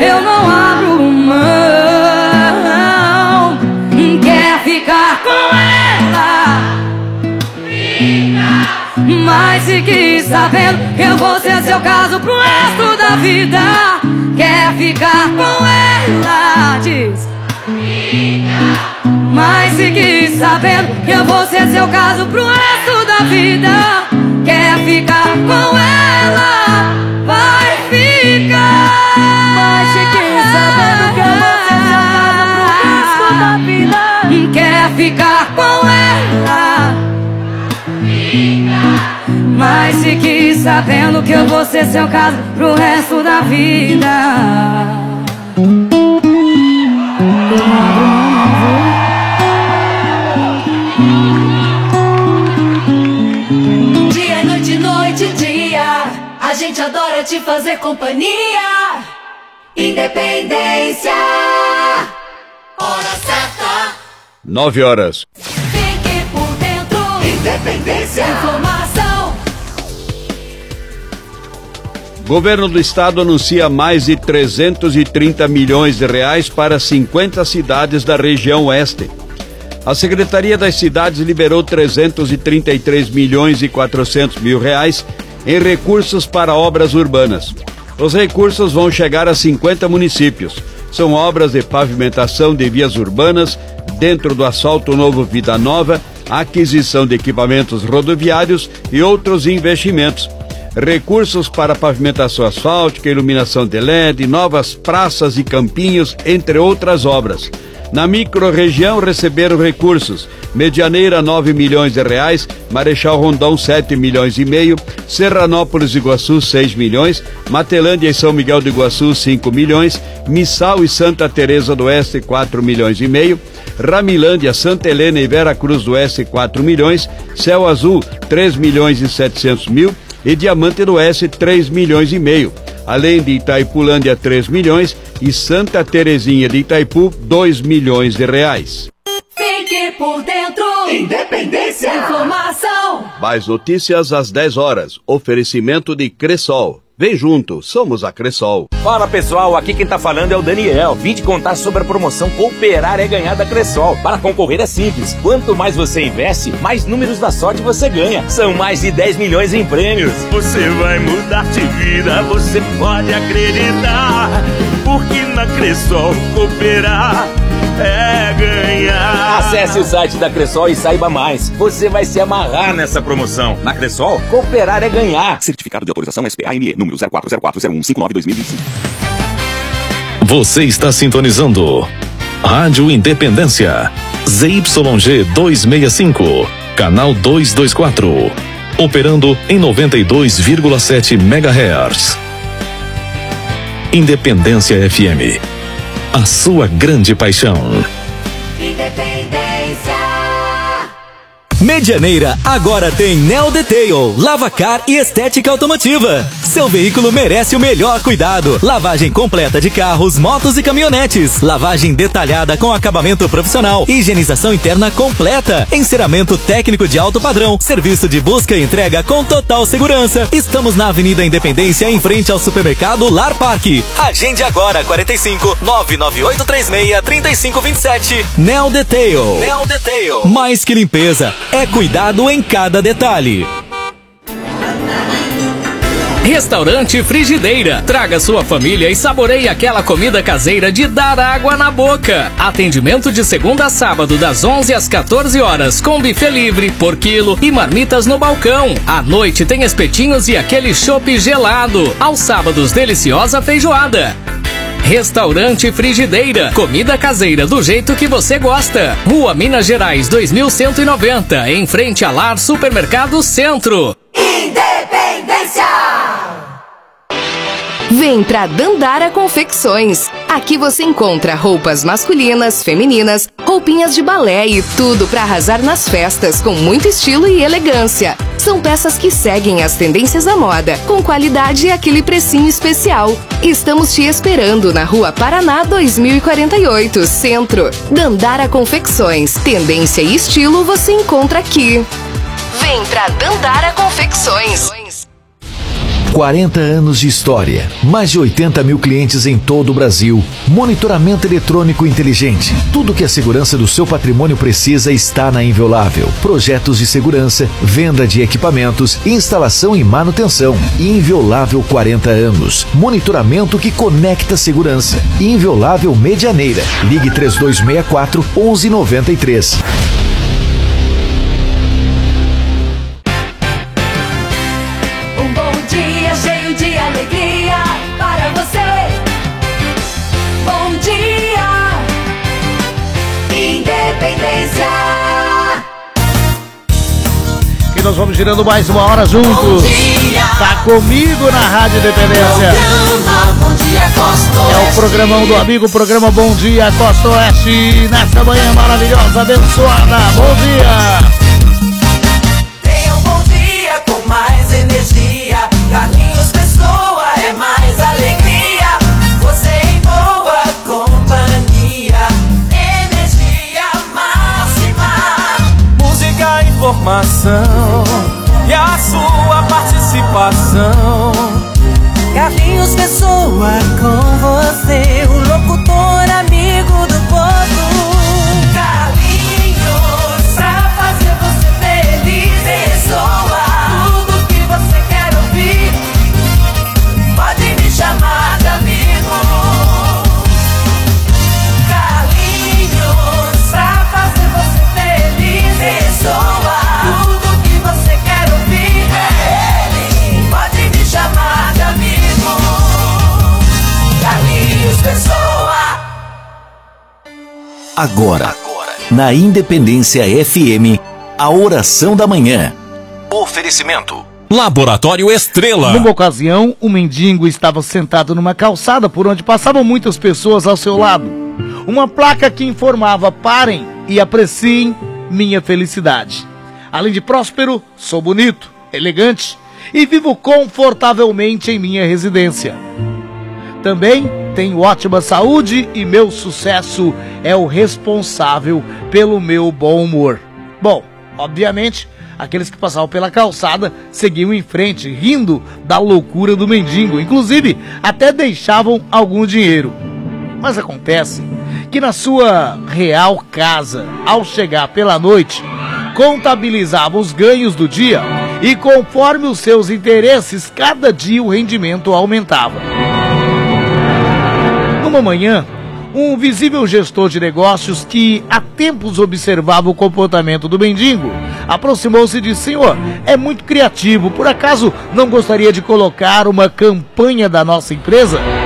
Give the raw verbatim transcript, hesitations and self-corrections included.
eu não abro mão. Quer ficar com ela, fica. Mas se quis sabendo que eu vou ser seu caso pro resto da vida. Quer ficar com ela, diz, fica. Mas se quis sabendo que eu vou ser seu caso pro resto da vida. Quer ficar com ela, vai ficar. Mas se quis sabendo que eu vou ser seu caso pro resto da vida. Quer ficar com ela, fica. Mas se quis sabendo que eu vou ser seu caso pro resto da vida. Dia, noite, noite, dia, a gente adora te fazer companhia. Independência, hora certa, Nove horas. fique por dentro. Independência. Informação. Governo do Estado anuncia mais de trezentos e trinta milhões de reais para cinquenta cidades da região oeste. A Secretaria das Cidades liberou trezentos e trinta e três milhões e quatrocentos mil reais em recursos para obras urbanas. Os recursos vão chegar a cinquenta municípios. São obras de pavimentação de vias urbanas, dentro do Asfalto Novo Vida Nova, aquisição de equipamentos rodoviários e outros investimentos. Recursos para pavimentação asfáltica, iluminação de L E D, novas praças e campinhos, entre outras obras. Na microrregião receberam recursos: Medianeira nove milhões de reais, Marechal Rondon sete milhões e meio, Serranópolis e Iguaçu seis milhões, Matelândia e São Miguel do Iguaçu cinco milhões, Missal e Santa Teresa do Oeste quatro milhões e meio, Ramilândia, Santa Helena e Vera Cruz do Oeste quatro milhões, Céu Azul três milhões e setecentos mil e Diamante do Oeste três milhões e meio. Além de Itaipulândia três milhões e Santa Terezinha de Itaipu dois milhões de reais. Fique por dentro. Independência. Informação. Mais notícias às dez horas. Oferecimento de Cressol. Vem junto, somos a Cressol. Fala pessoal, aqui quem tá falando é o Daniel. Vim te contar sobre a promoção Cooperar é Ganhar da Cressol. Para concorrer é simples. Quanto mais você investe, mais números da sorte você ganha. São mais de dez milhões em prêmios. Você vai mudar de vida, você pode acreditar. Porque na Cressol Cooperar é ganhar. Acesse o site da Cressol e saiba mais. Você vai se amarrar nessa promoção. Na Cressol, Cooperar é Ganhar. Certificado de autorização S P A M E, número zero quatro zero quatro zero um cinco nove dois mil e vinte e cinco. Você está sintonizando Rádio Independência, Z Y G duzentos e sessenta e cinco, canal duzentos e vinte e quatro, operando em noventa e dois vírgula sete megahertz. Independência F M, a sua grande paixão. Independência. Medianeira agora tem Neo Detail, lavacar e estética automotiva. Seu veículo merece o melhor cuidado. Lavagem completa de carros, motos e caminhonetes. Lavagem detalhada com acabamento profissional. Higienização interna completa. Enceramento técnico de alto padrão. Serviço de busca e entrega com total segurança. Estamos na Avenida Independência, em frente ao supermercado Lar Parque. Agende agora, quarenta e cinco, nove nove oito três seis, três cinco dois sete. Neo Detail. Neo Detail. Mais que limpeza, é cuidado em cada detalhe. Restaurante Frigideira. Traga sua família e saboreie aquela comida caseira de dar água na boca. Atendimento de segunda a sábado, das onze às quatorze horas, com buffet livre por quilo e marmitas no balcão. À noite tem espetinhos e aquele chopp gelado. Aos sábados, deliciosa feijoada. Restaurante Frigideira. Comida caseira do jeito que você gosta. Rua Minas Gerais dois mil cento e noventa, em frente a Lar Supermercado Centro. Independência. Vem pra Dandara Confecções. Aqui você encontra roupas masculinas, femininas, roupinhas de balé e tudo pra arrasar nas festas com muito estilo e elegância. São peças que seguem as tendências da moda, com qualidade e aquele precinho especial. Estamos te esperando na Rua Paraná dois mil e quarenta e oito, Centro. Dandara Confecções. Tendência e estilo você encontra aqui. Vem pra Dandara Confecções. quarenta anos de história, mais de oitenta mil clientes em todo o Brasil, monitoramento eletrônico inteligente. Tudo que a segurança do seu patrimônio precisa está na Inviolável. Projetos de segurança, venda de equipamentos, instalação e manutenção. Inviolável quarenta anos. Monitoramento que conecta segurança. Inviolável Medianeira. Ligue três dois seis quatro, onze noventa e três. Nós vamos girando mais uma hora juntos. Tá comigo na Rádio Independência. Bom Dia Costa Oeste. É o programão do amigo, o programa Bom Dia Costa Oeste. Nessa manhã maravilhosa, abençoada. Bom dia. Tenha um bom dia com mais energia. Carlinhos Pessoa é mais alegria. Você em boa companhia. Energia máxima. Música, informação e a sua participação. Carlinhos Pessoa com você, o locutor amigo do povo. Carlinhos, pra fazer você feliz. Pessoa, tudo que você quer ouvir, pode me chamar de amigo. Carlinhos, pra fazer você feliz. Pessoa, tudo que você quer ouvir, é ele, pode me chamar de amigo. Carlinhos Pessoa. Agora, Agora, na Independência F M, a oração da manhã. Oferecimento. Laboratório Estrela. Numa ocasião, um mendigo estava sentado numa calçada por onde passavam muitas pessoas ao seu lado. Uma placa que informava: parem e apreciem minha felicidade. Além de próspero, sou bonito, elegante e vivo confortavelmente em minha residência. Também tenho ótima saúde e meu sucesso é o responsável pelo meu bom humor. Bom, obviamente, aqueles que passavam pela calçada seguiam em frente, rindo da loucura do mendigo. Inclusive, até deixavam algum dinheiro. Mas acontece que na sua real casa, ao chegar pela noite, contabilizava os ganhos do dia e, conforme os seus interesses, cada dia o rendimento aumentava. Numa manhã, um visível gestor de negócios que há tempos observava o comportamento do mendigo aproximou-se e disse: senhor, é muito criativo, por acaso não gostaria de colocar uma campanha da nossa empresa